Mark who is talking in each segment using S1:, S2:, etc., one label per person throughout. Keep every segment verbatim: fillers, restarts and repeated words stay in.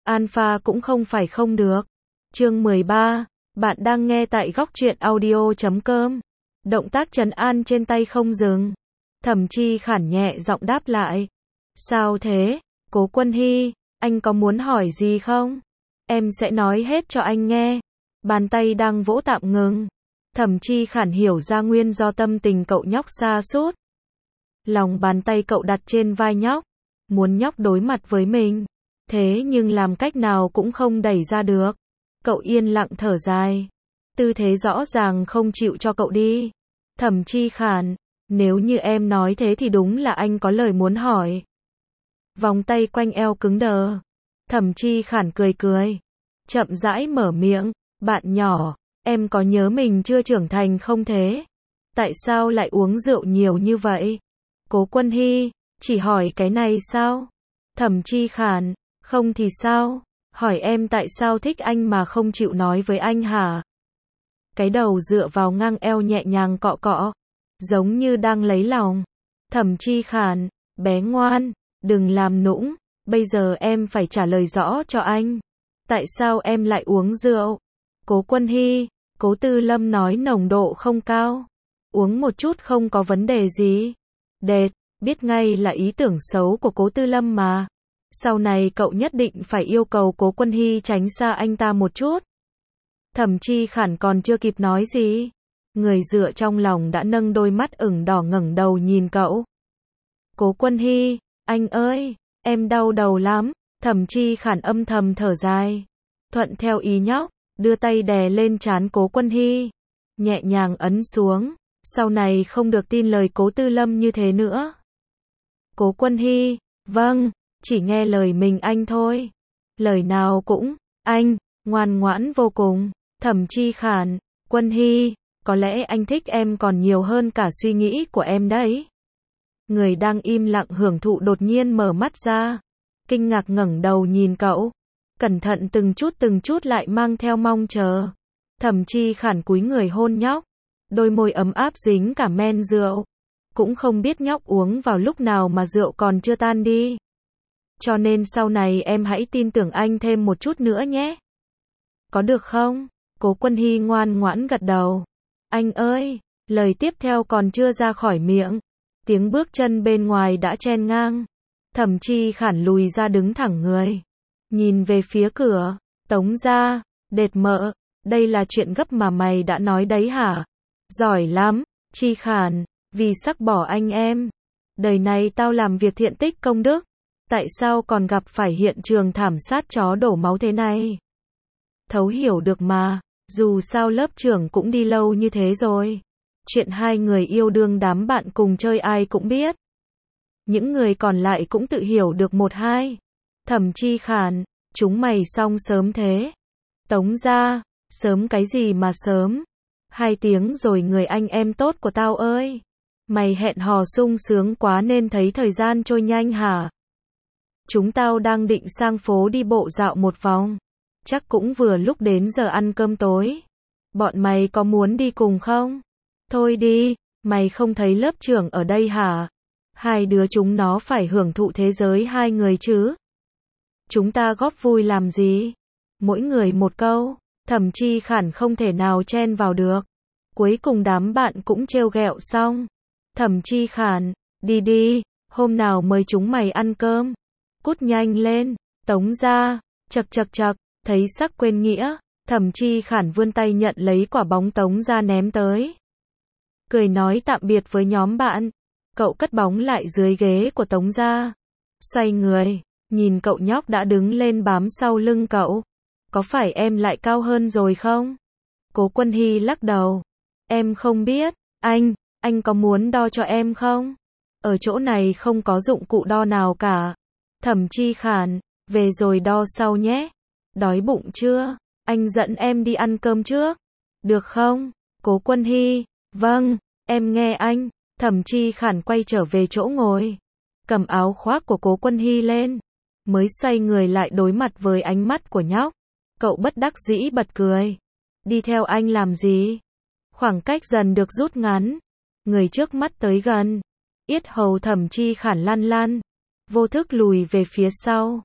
S1: Alpha cũng không phải không được. Chương mười ba, bạn đang nghe tại góc truyện audio chấm com. Động tác trấn an trên tay không dừng. Thẩm Chi Khản nhẹ giọng đáp lại. Sao thế, Cố Quân Hy, anh có muốn hỏi gì không? Em sẽ nói hết cho anh nghe. Bàn tay đang vỗ tạm ngừng. Thẩm Chi Khản hiểu ra nguyên do tâm tình cậu nhóc sa sút. Lòng bàn tay cậu đặt trên vai nhóc, muốn nhóc đối mặt với mình, thế nhưng làm cách nào cũng không đẩy ra được. Cậu yên lặng thở dài, tư thế rõ ràng không chịu cho cậu đi. Thẩm Chi Khản, nếu như em nói thế thì đúng là anh có lời muốn hỏi. Vòng tay quanh eo cứng đờ. Thẩm Chi Khản cười cười, chậm rãi mở miệng, bạn nhỏ, em có nhớ mình chưa trưởng thành không thế? Tại sao lại uống rượu nhiều như vậy? Cố Quân Hy, chỉ hỏi cái này sao? Thẩm Chi Khản, không thì sao? Hỏi em tại sao thích anh mà không chịu nói với anh hả? Cái đầu dựa vào ngang eo nhẹ nhàng cọ cọ, giống như đang lấy lòng. Thẩm Chi Khản, bé ngoan, đừng làm nũng, bây giờ em phải trả lời rõ cho anh. Tại sao em lại uống rượu? Cố Quân Hy, Cố Tư Lâm nói nồng độ không cao, uống một chút không có vấn đề gì. Đệt, biết ngay là ý tưởng xấu của Cố Tư Lâm mà. Sau này cậu nhất định phải yêu cầu Cố Quân Hy tránh xa anh ta một chút. Thẩm Chi Khản còn chưa kịp nói gì, người dựa trong lòng đã nâng đôi mắt ửng đỏ ngẩng đầu nhìn cậu. Cố Quân Hy, anh ơi, em đau đầu lắm. Thẩm Chi Khản âm thầm thở dài, thuận theo ý nhóc, đưa tay đè lên trán Cố Quân Hy, nhẹ nhàng ấn xuống. Sau này không được tin lời Cố Tư Lâm như thế nữa. Cố Quân Hy, vâng, chỉ nghe lời mình anh thôi. Lời nào cũng, anh, ngoan ngoãn vô cùng. Thẩm Chi Khản, Quân Hy, có lẽ anh thích em còn nhiều hơn cả suy nghĩ của em đấy. Người đang im lặng hưởng thụ đột nhiên mở mắt ra, kinh ngạc ngẩng đầu nhìn cậu, cẩn thận từng chút từng chút lại mang theo mong chờ. Thẩm Chi Khản cúi người hôn nhóc, đôi môi ấm áp dính cả men rượu. Cũng không biết nhóc uống vào lúc nào mà rượu còn chưa tan đi. Cho nên sau này em hãy tin tưởng anh thêm một chút nữa nhé. Có được không? Cố Quân Hy ngoan ngoãn gật đầu. Anh ơi, lời tiếp theo còn chưa ra khỏi miệng, tiếng bước chân bên ngoài đã chen ngang. Thẩm Chi Khản lùi ra đứng thẳng người, nhìn về phía cửa. Tống gia, đệt mợ, đây là chuyện gấp mà mày đã nói đấy hả? Giỏi lắm, Chi Khản, vì sắc bỏ anh em. Đời này tao làm việc thiện tích công đức, tại sao còn gặp phải hiện trường thảm sát chó đổ máu thế này? Thấu hiểu được mà, dù sao lớp trưởng cũng đi lâu như thế rồi. Chuyện hai người yêu đương đám bạn cùng chơi ai cũng biết. Những người còn lại cũng tự hiểu được một hai. Thẩm Chi Khản, chúng mày xong sớm thế. Tống gia, sớm cái gì mà sớm? Hai tiếng rồi người anh em tốt của tao ơi. Mày hẹn hò sung sướng quá nên thấy thời gian trôi nhanh hả? Chúng tao đang định sang phố đi bộ dạo một vòng. Chắc cũng vừa lúc đến giờ ăn cơm tối. Bọn mày có muốn đi cùng không? Thôi đi, mày không thấy lớp trưởng ở đây hả? Hai đứa chúng nó phải hưởng thụ thế giới hai người chứ. Chúng ta góp vui làm gì? Mỗi người một câu. Thẩm Chi Khản không thể nào chen vào được. Cuối cùng đám bạn cũng trêu ghẹo xong. Thẩm Chi Khản, đi đi, hôm nào mời chúng mày ăn cơm. Cút nhanh lên. Tống gia, chật chật chật, thấy sắc quên nghĩa. Thẩm Chi Khản vươn tay nhận lấy quả bóng Tống gia ném tới. Cười nói tạm biệt với nhóm bạn. Cậu cất bóng lại dưới ghế của Tống gia. Xoay người, nhìn cậu nhóc đã đứng lên bám sau lưng cậu. Có phải em lại cao hơn rồi không? Cố Quân Hy lắc đầu. Em không biết, anh, anh có muốn đo cho em không? Ở chỗ này không có dụng cụ đo nào cả. Thẩm Chi Khản, về rồi đo sau nhé. Đói bụng chưa? Anh dẫn em đi ăn cơm trước. Được không? Cố Quân Hy, vâng, em nghe anh. Thẩm Chi Khản quay trở về chỗ ngồi, cầm áo khoác của Cố Quân Hy lên, mới xoay người lại đối mặt với ánh mắt của nhóc. Cậu bất đắc dĩ bật cười. Đi theo anh làm gì? Khoảng cách dần được rút ngắn. Người trước mắt tới gần. Yết hầu Thẩm Chi Khản lăn lăn, vô thức lùi về phía sau.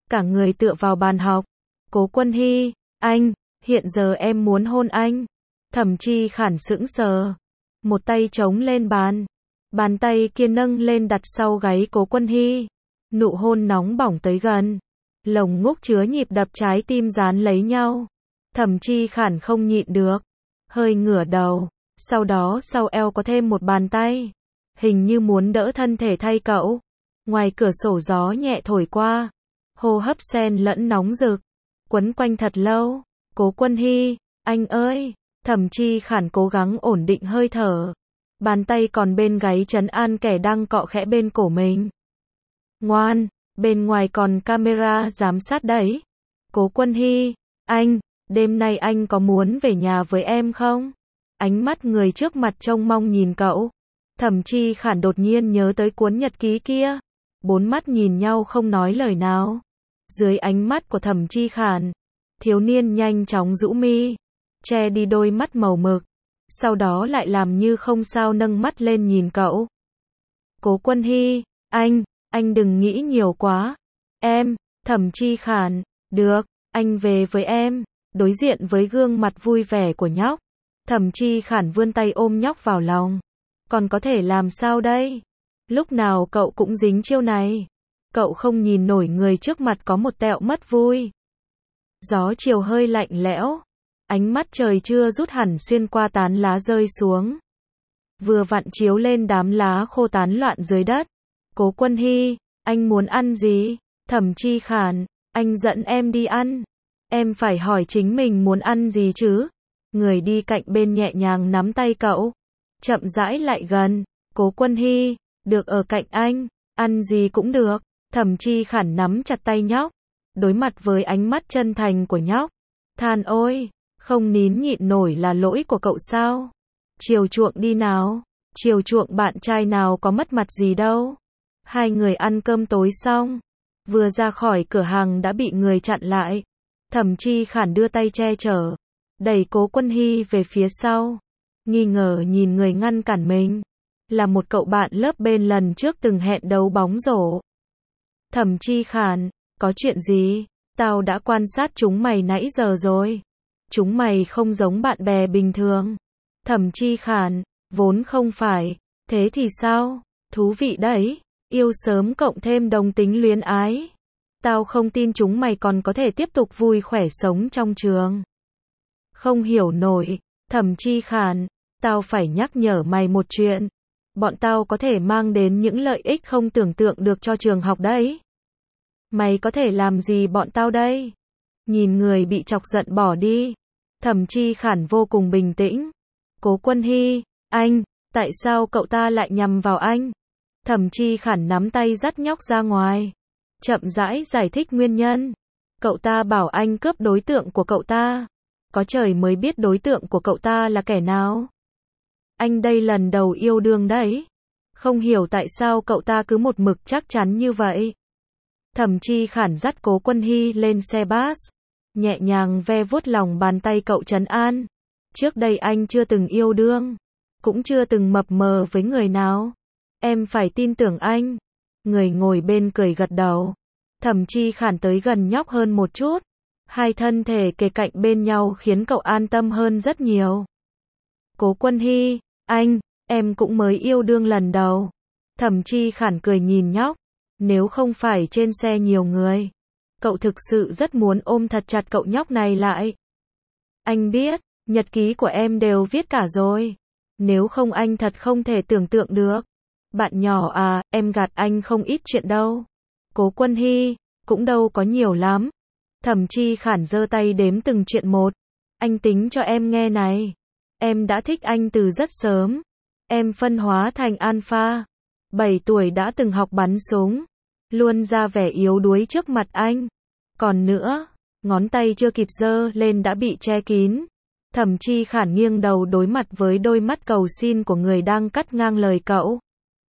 S1: cả người tựa vào bàn học. Cố Quân Hy, anh, hiện giờ em muốn hôn anh. Thẩm Chi Khản sững sờ, một tay chống lên bàn, bàn tay kia nâng lên đặt sau gáy Cố Quân Hy. Nụ hôn nóng bỏng tới gần, lồng ngúc chứa nhịp đập trái tim dán lấy nhau. Thẩm Chi Khản không nhịn được, hơi ngửa đầu, sau đó sau eo có thêm một bàn tay, hình như muốn đỡ thân thể thay cậu. Ngoài cửa sổ gió nhẹ thổi qua, hô hấp xen lẫn nóng rực, quấn quanh thật lâu. Cố Quân Hy, anh ơi, Thẩm Chi Khản cố gắng ổn định hơi thở, bàn tay còn bên gáy trấn an kẻ đang cọ khẽ bên cổ mình. Ngoan, bên ngoài còn camera giám sát đấy. Cố Quân Hy, anh, đêm nay anh có muốn về nhà với em không? Ánh mắt người trước mặt trông mong nhìn cậu. Thẩm Chi Khản đột nhiên nhớ tới cuốn nhật ký kia. Bốn mắt nhìn nhau không nói lời nào. Dưới ánh mắt của Thẩm Chi Khản, thiếu niên nhanh chóng rũ mi, che đi đôi mắt màu mực, sau đó lại làm như không sao nâng mắt lên nhìn cậu. Cố Quân Hy, anh, anh đừng nghĩ nhiều quá. Em, Thẩm Chi Khản, được, anh về với em. Đối diện với gương mặt vui vẻ của nhóc, Thẩm Chi Khản vươn tay ôm nhóc vào lòng. Còn có thể làm sao đây? Lúc nào cậu cũng dính chiêu này. Cậu không nhìn nổi người trước mặt có một tẹo mất vui. Gió chiều hơi lạnh lẽo, ánh mắt trời chưa rút hẳn xuyên qua tán lá rơi xuống, vừa vặn chiếu lên đám lá khô tán loạn dưới đất. Cố Quân Hy, anh muốn ăn gì? Thẩm Chi Khản, anh dẫn em đi ăn. Em phải hỏi chính mình muốn ăn gì chứ? Người đi cạnh bên nhẹ nhàng nắm tay cậu, chậm rãi lại gần. Cố Quân Hy, được ở cạnh anh, ăn gì cũng được. Thẩm Chi Khản nắm chặt tay nhóc, đối mặt với ánh mắt chân thành của nhóc, than ôi, không nín nhịn nổi là lỗi của cậu sao? Chiều chuộng đi nào, chiều chuộng bạn trai nào có mất mặt gì đâu. Hai người ăn cơm tối xong, vừa ra khỏi cửa hàng đã bị người chặn lại. Thẩm Chi Khản đưa tay che chở, đẩy Cố Quân Hy về phía sau, nghi ngờ nhìn người ngăn cản mình, là một cậu bạn lớp bên lần trước từng hẹn đấu bóng rổ. Thẩm Chi Khản, có chuyện gì? Tao đã quan sát chúng mày nãy giờ rồi. Chúng mày không giống bạn bè bình thường. Thẩm Chi Khản, vốn không phải. Thế thì sao? Thú vị đấy. Yêu sớm cộng thêm đồng tính luyến ái. Tao không tin chúng mày còn có thể tiếp tục vui khỏe sống trong trường. Không hiểu nổi. Thẩm Chi Khản, tao phải nhắc nhở mày một chuyện. Bọn tao có thể mang đến những lợi ích không tưởng tượng được cho trường học đấy. Mày có thể làm gì bọn tao đây? Nhìn người bị chọc giận bỏ đi, Thẩm Chi Khản vô cùng bình tĩnh. Cố Quân Hy, anh, tại sao cậu ta lại nhằm vào anh? Thẩm Chi Khản nắm tay dắt nhóc ra ngoài, chậm rãi giải thích nguyên nhân. Cậu ta bảo anh cướp đối tượng của cậu ta. Có trời mới biết đối tượng của cậu ta là kẻ nào. Anh đây lần đầu yêu đương đấy. Không hiểu tại sao cậu ta cứ một mực chắc chắn như vậy. Thẩm Chi Khản dắt Cố Quân Hy lên xe bus, nhẹ nhàng ve vuốt lòng bàn tay cậu trấn an. Trước đây anh chưa từng yêu đương, cũng chưa từng mập mờ với người nào. Em phải tin tưởng anh. Người ngồi bên cười gật đầu. Thẩm Chi Khản tới gần nhóc hơn một chút. Hai thân thể kề cạnh bên nhau khiến cậu an tâm hơn rất nhiều. Cố Quân Hy, anh, em cũng mới yêu đương lần đầu. Thẩm Chi Khản cười nhìn nhóc. Nếu không phải trên xe nhiều người, cậu thực sự rất muốn ôm thật chặt cậu nhóc này lại. Anh biết, nhật ký của em đều viết cả rồi. Nếu không anh thật không thể tưởng tượng được. Bạn nhỏ à, em gạt anh không ít chuyện đâu. Cố Quân Hy, cũng đâu có nhiều lắm. Thẩm Chi Khản giơ tay đếm từng chuyện một. Anh tính cho em nghe này. Em đã thích anh từ rất sớm. Em phân hóa thành alpha. bảy tuổi đã từng học bắn súng. Luôn ra vẻ yếu đuối trước mặt anh. Còn nữa, ngón tay chưa kịp giơ lên đã bị che kín. Thẩm Chi Khản nghiêng đầu đối mặt với đôi mắt cầu xin của người đang cắt ngang lời cậu.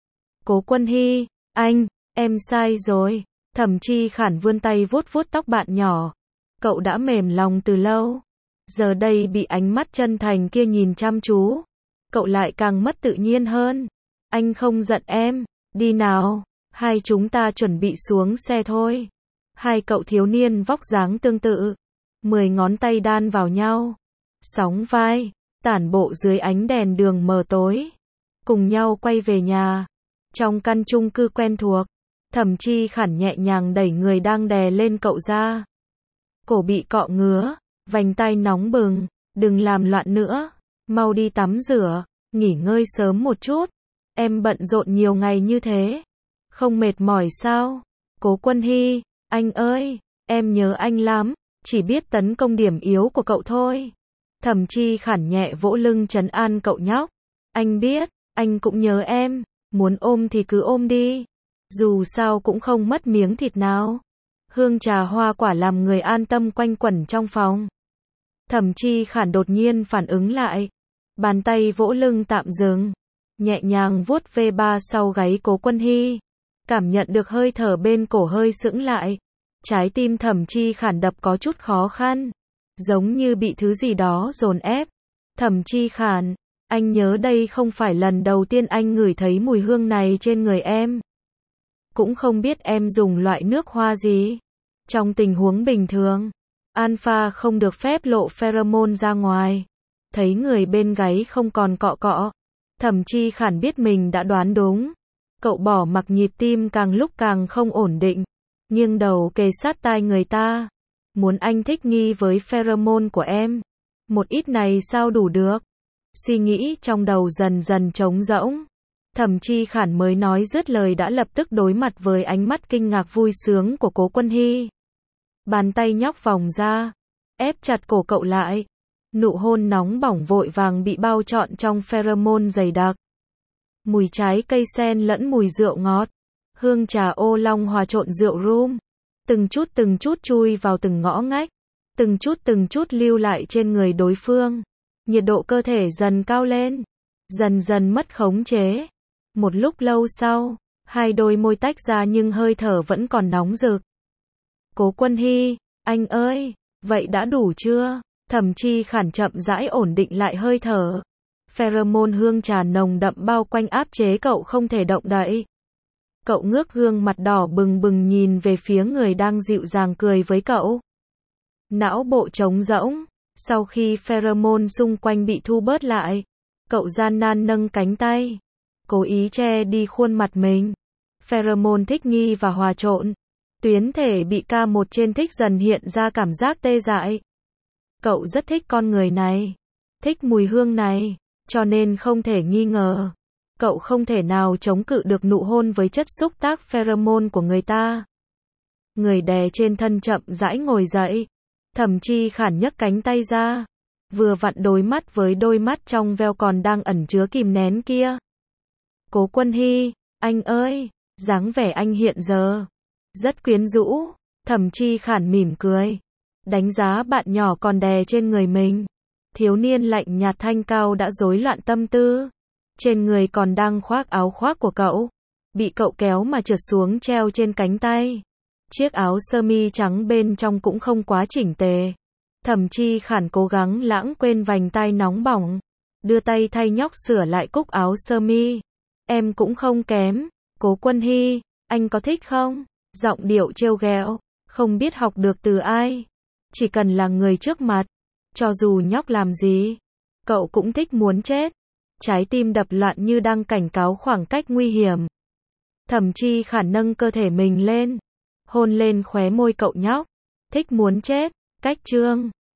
S1: Cố Quân Hy, anh, em sai rồi. Thẩm Chi Khản vươn tay vuốt vuốt tóc bạn nhỏ. Cậu đã mềm lòng từ lâu. Giờ đây bị ánh mắt chân thành kia nhìn chăm chú. Cậu lại càng mất tự nhiên hơn. Anh không giận em. Đi nào. Hai chúng ta chuẩn bị xuống xe thôi. Hai cậu thiếu niên vóc dáng tương tự, mười ngón tay đan vào nhau, sóng vai, tản bộ dưới ánh đèn đường mờ tối, cùng nhau quay về nhà. Trong căn chung cư quen thuộc, Thẩm Chi Khản nhẹ nhàng đẩy người đang đè lên cậu ra. Cổ bị cọ ngứa, vành tai nóng bừng, đừng làm loạn nữa, mau đi tắm rửa, nghỉ ngơi sớm một chút. Em bận rộn nhiều ngày như thế, không mệt mỏi sao? Cố Quân Hy, anh ơi, em nhớ anh lắm, chỉ biết tấn công điểm yếu của cậu thôi. Thẩm Chi Khản nhẹ vỗ lưng trấn an cậu nhóc. Anh biết, anh cũng nhớ em, muốn ôm thì cứ ôm đi. Dù sao cũng không mất miếng thịt nào. Hương trà hoa quả làm người an tâm quanh quẩn trong phòng. Thẩm Chi Khản đột nhiên phản ứng lại. Bàn tay vỗ lưng tạm dừng, nhẹ nhàng vuốt ve ba sau gáy Cố Quân Hy. Cảm nhận được hơi thở bên cổ hơi sững lại. Trái tim Thẩm Chi Khản đập có chút khó khăn, giống như bị thứ gì đó dồn ép. Thẩm Chi Khản, anh nhớ đây không phải lần đầu tiên anh ngửi thấy mùi hương này trên người em. Cũng không biết em dùng loại nước hoa gì. Trong tình huống bình thường, alpha không được phép lộ pheromone ra ngoài. Thấy người bên gáy không còn cọ cọ, Thẩm Chi Khản biết mình đã đoán đúng. Cậu bỏ mặc nhịp tim càng lúc càng không ổn định, nghiêng đầu kề sát tai người ta. Muốn anh thích nghi với pheromone của em. Một ít này sao đủ được? Suy nghĩ trong đầu dần dần trống rỗng. Thẩm Chi Khản mới nói dứt lời đã lập tức đối mặt với ánh mắt kinh ngạc vui sướng của Cố Quân Hy. Bàn tay nhóc vòng ra, ép chặt cổ cậu lại. Nụ hôn nóng bỏng vội vàng bị bao trọn trong pheromone dày đặc. Mùi trái cây sen lẫn mùi rượu ngọt, hương trà ô long hòa trộn rượu rum, từng chút từng chút chui vào từng ngõ ngách, từng chút từng chút lưu lại trên người đối phương. Nhiệt độ cơ thể dần cao lên, dần dần mất khống chế. Một lúc lâu sau, hai đôi môi tách ra nhưng hơi thở vẫn còn nóng rực. Cố Quân Hy, anh ơi, vậy đã đủ chưa? Thẩm Chi Khản chậm rãi ổn định lại hơi thở. Pheromone hương trà nồng đậm bao quanh áp chế cậu không thể động đậy. Cậu ngước gương mặt đỏ bừng bừng nhìn về phía người đang dịu dàng cười với cậu. Não bộ trống rỗng, sau khi pheromone xung quanh bị thu bớt lại, cậu gian nan nâng cánh tay, cố ý che đi khuôn mặt mình. Pheromone thích nghi và hòa trộn, tuyến thể bị ca một trên thích dần hiện ra cảm giác tê dại. Cậu rất thích con người này, thích mùi hương này, cho nên không thể nghi ngờ, cậu không thể nào chống cự được nụ hôn với chất xúc tác pheromone của người ta. Người đè trên thân chậm rãi ngồi dậy. Thẩm Chi Khản nhấc cánh tay ra, vừa vặn đối mắt với đôi mắt trong veo còn đang ẩn chứa kìm nén kia. Cố Quân Hy, anh ơi, dáng vẻ anh hiện giờ rất quyến rũ. Thẩm Chi Khản mỉm cười, đánh giá bạn nhỏ còn đè trên người mình. Thiếu niên lạnh nhạt thanh cao đã rối loạn tâm tư. Trên người còn đang khoác áo khoác của cậu, bị cậu kéo mà trượt xuống treo trên cánh tay. Chiếc áo sơ mi trắng bên trong cũng không quá chỉnh tề. Thẩm Chi Khản cố gắng lãng quên vành tai nóng bỏng, đưa tay thay nhóc sửa lại cúc áo sơ mi. Em cũng không kém. Cố Quân Hy, anh có thích không? Giọng điệu trêu ghẹo, không biết học được từ ai. Chỉ cần là người trước mặt, cho dù nhóc làm gì, cậu cũng thích muốn chết. Trái tim đập loạn như đang cảnh cáo khoảng cách nguy hiểm. Thẩm Chi Khản nâng cơ thể mình lên, hôn lên khóe môi cậu nhóc. Thích muốn chết, cách chương